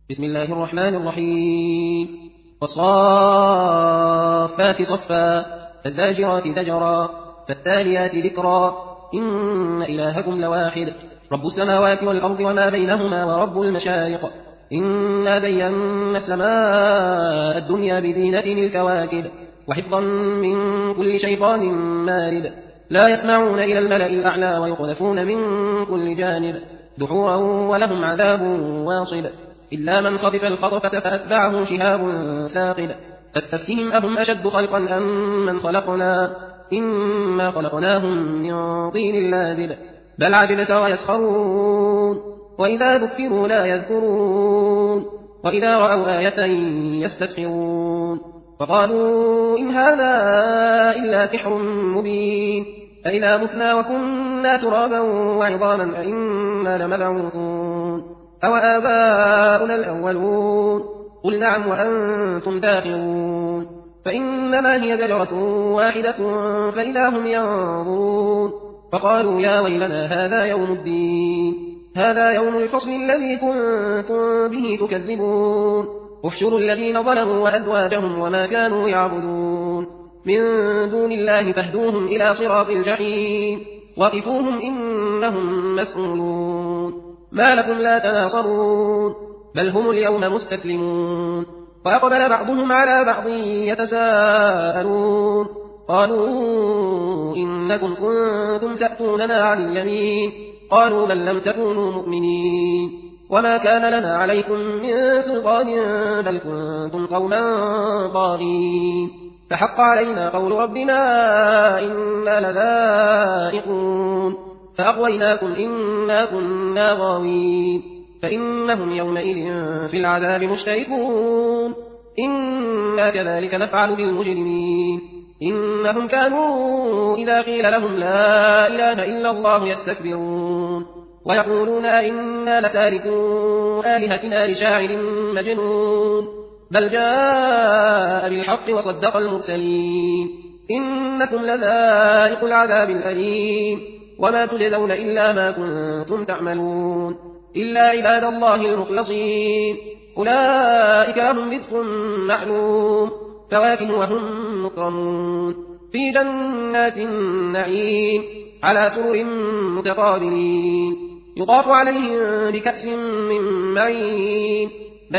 بسم الله الرحمن الرحيم والصافات صفا فالزاجرات زجرا فالتاليات ذكرا إن إلهكم لواحد رب السماوات والأرض وما بينهما ورب المشارق إنا زينا السماء الدنيا بزينة الكواكب وحفظا من كل شيطان مارد لا يسمعون إلى الملأ الأعلى ويقذفون من كل جانب دحورا ولهم عذاب واصب إلا من خطف الخطفة فأتبعه شهاب ثاقب فاستفتهم أهم أشد خلقا أم من خلقنا إنا خلقناهم من طين لازب بل عجبت ويسخرون وإذا ذكروا لا يذكرون وإذا رأوا آية يستسخرون وقالوا إن هذا إلا سحر مبين أئذا متنا وكنا ترابا وعظاما أئنا لمبعوثون أو آباؤنا الأولون قل نعم وأنتم داخرون فإنما هي زجرة واحدة فإذا هم ينظرون فقالوا يا ويلنا هذا يوم الدين هذا يوم الفصل الذي كنتم به تكذبون احشروا الذين ظلموا وأزواجهم وما كانوا يعبدون من دون الله فاهدوهم إلى صراط الجحيم وقفوهم إنهم مسؤولون ما لكم لا تناصرون بل هم اليوم مستسلمون وأقبل بعضهم على بعض يتساءلون قالوا إنكم كنتم تأتوننا عن اليمين قالوا بل لم تكونوا مؤمنين وما كان لنا عليكم من سلطان بل كنتم قوما طاغين فحق علينا قول ربنا إنا لذائقون فأغويناكم إنا كنا غاوين فإنهم يومئذ في العذاب مشتركون إنا كذلك نفعل بالمجرمين إنهم كانوا إذا قيل لهم لا إله إلا الله يستكبرون ويقولون أئنا لتاركوا آلهتنا لشاعر مجنون بل جاء بالحق وصدق المرسلين إنكم لذائق العذاب الأليم وما تجزون إلا ما كنتم تعملون إلا عباد الله المخلصين أولئك لهم رزق معلوم فواكه وهم مكرمون في جنات النعيم على سرر متقابلين يطاف عليهم بكأس من معين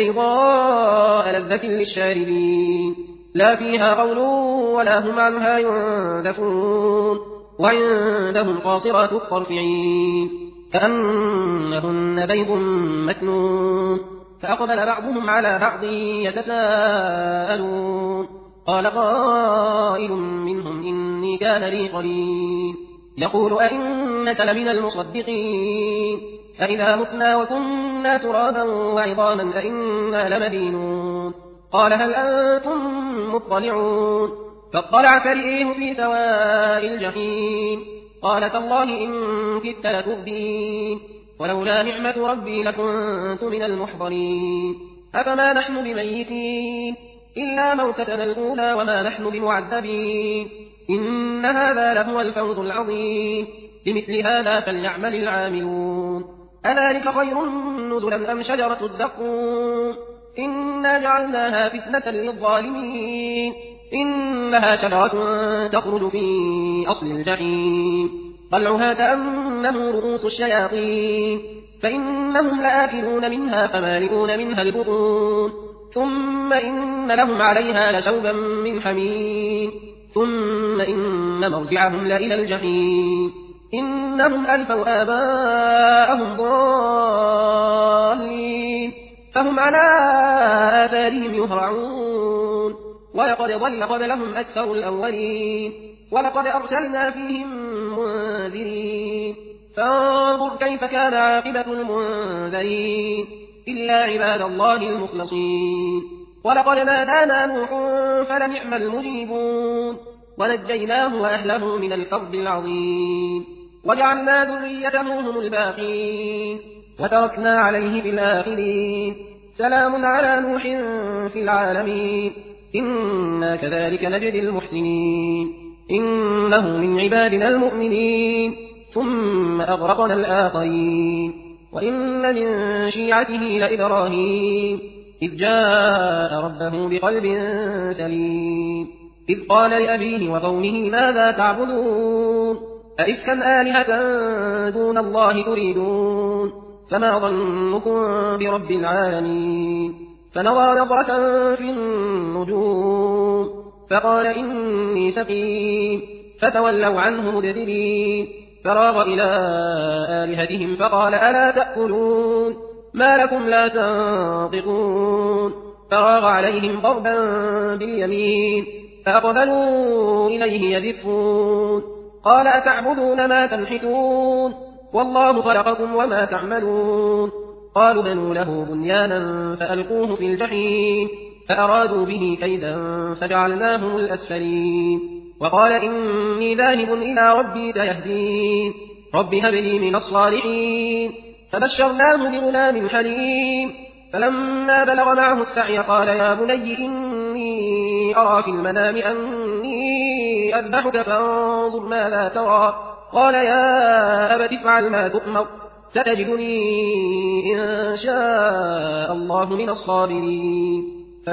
بيضاء لذة للشاربين لا فيها غول ولا هم عنها ينزفون وعندهم قاصرات الطرف عين كأنهن بيض مكنون فأقبل بعضهم على بعض يتساءلون قال قائل منهم إني كان لي قرين يقول أئنك لمن المصدقين أئذا متنا وكنا ترابا وعظاما أئنا لمدينون قال هل أنتم مطلعون فاطلع فرئيه في سواء الجحيم قال تالله إن كدت لتردين ولولا نعمة ربي لكنت من المحضرين أفما نحن بميتين إلا موتتنا الأولى وما نحن بمعذبين إن هذا لهو الفوز العظيم لمثل هذا فليعمل العاملون أذلك خير نزلا أم شجرة الزقوم إنا جعلناها فتنة للظالمين إنها شجرة تخرج في أصل الجحيم طلعها كأنه رؤوس الشياطين فإنهم لآكلون منها فمالئون منها البطون ثم إن لهم عليها لشوبا من حميم ثم إن مرجعهم لإلى الجحيم إنهم ألفوا آباءهم ضالين فهم على آثارهم يهرعون ولقد ضل قبلهم أكثر الأولين ولقد أرسلنا فيهم منذرين فانظر كيف كان عاقبة المنذرين إلا عباد الله المخلصين ولقد نادانا نوح فلنعم المجيبون ونجيناه وأهله من الكرب العظيم وجعلنا ذريته هم الباقين وتركنا عليه في الآخرين سلام على نوح في العالمين إنا كذلك نجزي المحسنين إنه من عبادنا المؤمنين ثم أغرقنا الآخرين وإن من شيعته لإبراهيم إذ جاء ربه بقلب سليم إذ قال لأبيه وقومه ماذا تعبدون أئفكا آلهة دون الله تريدون فما ظنكم برب العالمين فنظر نظرة في النجوم فقال إني سقيم فتولوا عنه مدبرين فراغ إلى آلهتهم فقال ألا تأكلون ما لكم لا تنطقون فراغ عليهم ضربا باليمين فأقبلوا إليه يزفون قال أتعبدون ما تنحتون والله خلقكم وما تعملون قالوا بنوا له بنيانا فألقوه في الجحيم فأرادوا به كيدا فجعلناهم الأسفلين وقال إني ذاهب إلى ربي سيهدين رب هب لي من الصالحين فبشرناه بغلام حليم فلما بلغ معه السعي قال يا بني إني أرى في المنام أني أذبحك فانظر ماذا ترى قال يا أبت افعل ما تؤمر ستجدني إن شاء الله من الصابرين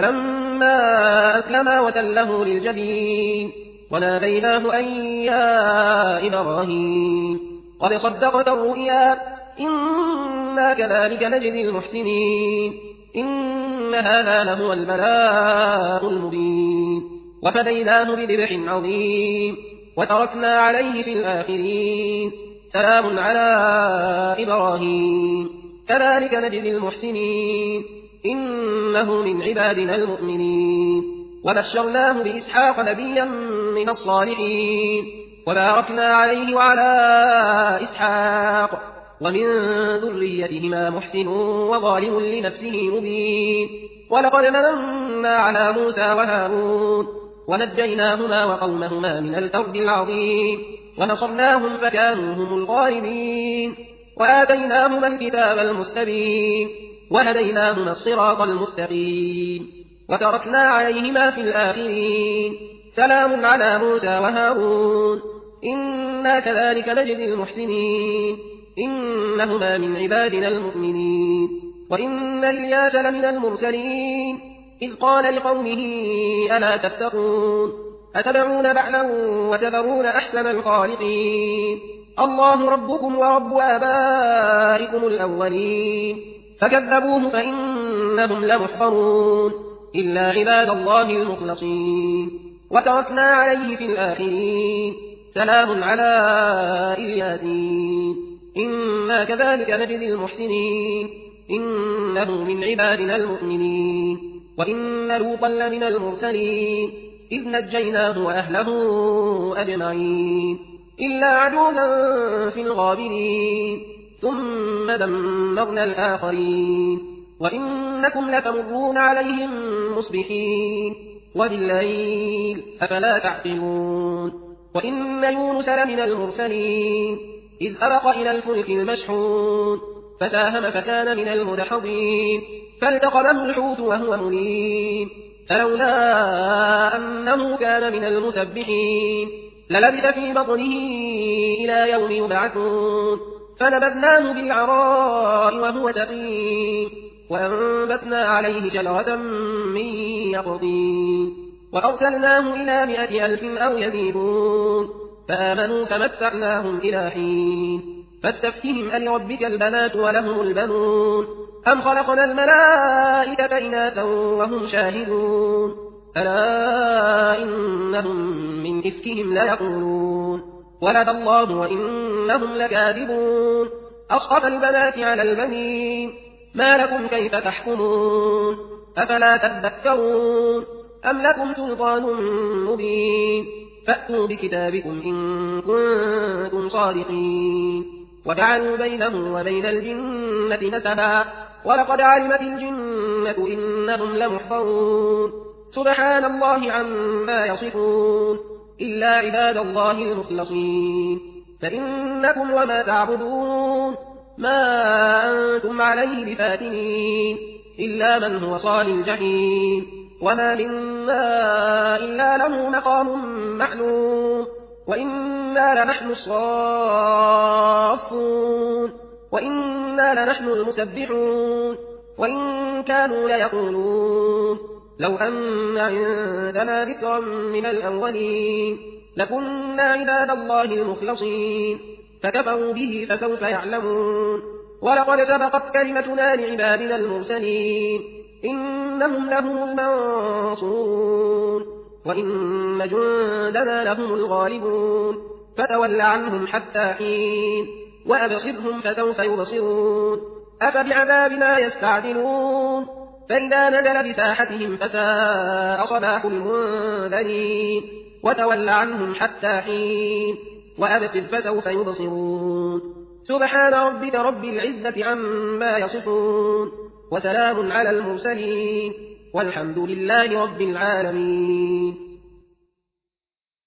فلما أسلما وتله للجبين وناديناه أن يا إبراهيم قد صدقت الرؤيا إنا كذلك نجزي المحسنين إن هذا لهو البلاء المبين وفديناه بذبح عظيم وتركنا عليه في الآخرين سلام على إبراهيم كذلك نجزي المحسنين إنه من عبادنا المؤمنين وبشرناه بإسحاق نبيا من الصالحين وباركنا عليه وعلى إسحاق ومن ذريتهما محسن وظالم لنفسه مبين ولقد مننا على موسى وهارون ونجيناهما وقومهما من الكرب العظيم ونصرناهم فكانوا هم الغالبين وآتيناهما الكتاب المستبين وهديناهما الصراط المستقيم وتركنا عليهما في الآخرين سلام على موسى وهارون إنا كذلك نجزي المحسنين إنهما من عبادنا المؤمنين وإن إلياس لمن المرسلين إذ قال لقومه ألا تتقون أتدعون بعلا وتذرون أحسن الخالقين الله ربكم ورب آبائكم الأولين فكذبوه فإنهم لمحضرون إلا عباد الله المخلصين وتركنا عليه في الآخرين سلام على الياسين إنا كذلك نجزي المحسنين إنه من عبادنا المؤمنين وإن لوطا لمن المرسلين إذ نجيناه وأهله أجمعين إلا عجوزا في الغابرين ثم دمرنا الآخرين وإنكم لتمرون عليهم مصبحين وبالليل أفلا تعقلون وإن يونس لمن المرسلين إذ أبق إلى الفلك المشحون فساهم فكان من المدحضين فالتقمه الحوت وهو مليم فلولا أنه كان من المسبحين للبث في بطنه إلى يوم يبعثون فنبذناه بالعراء وهو سقيم وأنبتنا عليه شجرة من يقطين وأرسلناه إلى 100,000 أو يزيدون فآمنوا فمتعناهم إلى حين فاستفتهم ألربك البنات ولهم البنون أم خلقنا الملائكة إناثا وهم شاهدون ألا إنهم من إفكهم ليقولون ولد الله وإنهم لكاذبون أصطفى البنات على البنين ما لكم كيف تحكمون أفلا تذكرون أم لكم سلطان مبين فأتوا بكتابكم إن كنتم صادقين وجعلوا بينه وبين الجنة نسبا ولقد علمت الجنة إنهم لمحضرون سبحان الله عما يصفون إلا عباد الله المخلصين فإنكم وما تعبدون ما أنتم عليه بفاتنين إلا من هو صال الجحيم وما منا إلا له مقام معلوم وإنا لنحن الصافون وإنا وإنا لنحن المسبحون وإن كانوا ليقولون لو أن عندنا ذكرا من الأولين لكنا عباد الله المخلصين فكفروا به فسوف يعلمون ولقد سبقت كلمتنا لعبادنا المرسلين إنهم لهم المنصورون وإن جندنا لهم الغالبون فتول عنهم حتى حين وأبصرهم فسوف يبصرون أفبعذابنا يستعجلون فإذا نزل بساحتهم فساء صباح المنذرين وتول عنهم حتى حين وأبصر فسوف يبصرون سبحان ربك رب العزة عما يصفون وسلام على المرسلين والحمد لله رب العالمين.